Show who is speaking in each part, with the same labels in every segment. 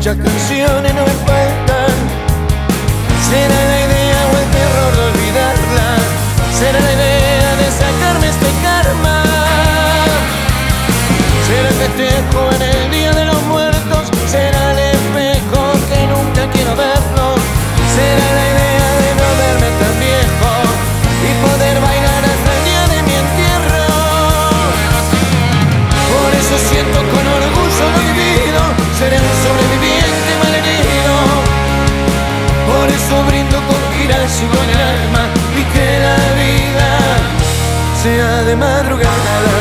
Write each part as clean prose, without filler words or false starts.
Speaker 1: muchas canciones no me faltan. Será la idea o el terror de olvidarla. Será la idea de sacarme este karma. Será el festejo en el día de los muertos. Será el espejo que nunca quiero verlo. Será la idea de no verme tan viejo y poder bailar hasta el día de mi entierro. Por eso siento con orgullo lo vivido. Seré un sobreviviente malherido. Por eso brindo con giras y con el alma, y que la vida sea de madrugada.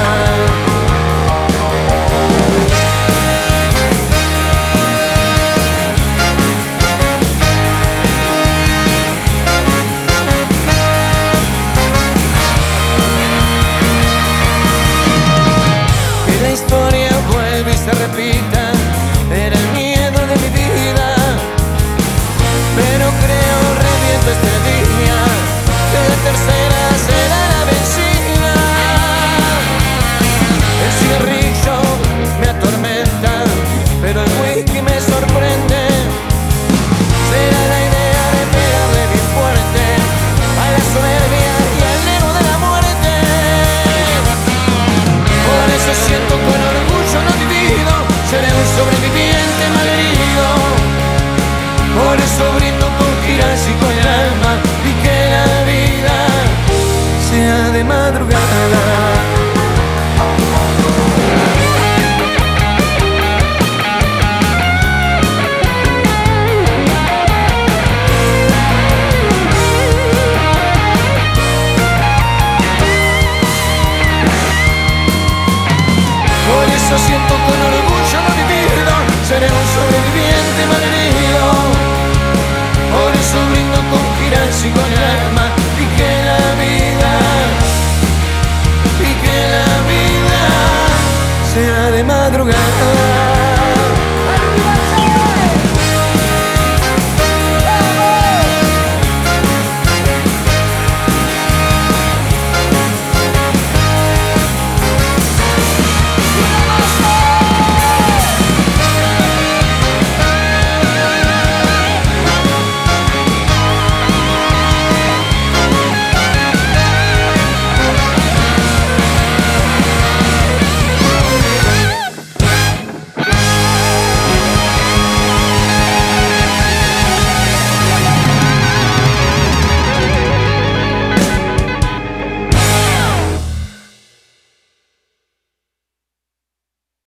Speaker 1: Repita, era el miedo de mi vida, pero creo reviento este día, que la tercera será la vencida. El cigarrillo me atormenta, pero el whisky me sorprende. Será la idea de pegarle bien fuerte a la soberbia y al ego de la muerte. Por eso siento con orgullo lo vivido. Seré un sobreviviente malherido. Por eso brindo con giras y con el alma, y que la vida sea de madrugada. Por eso siento con orgullo lo vivido. Seré un sobreviviente malherido. Por eso brindo con giras y con el alma.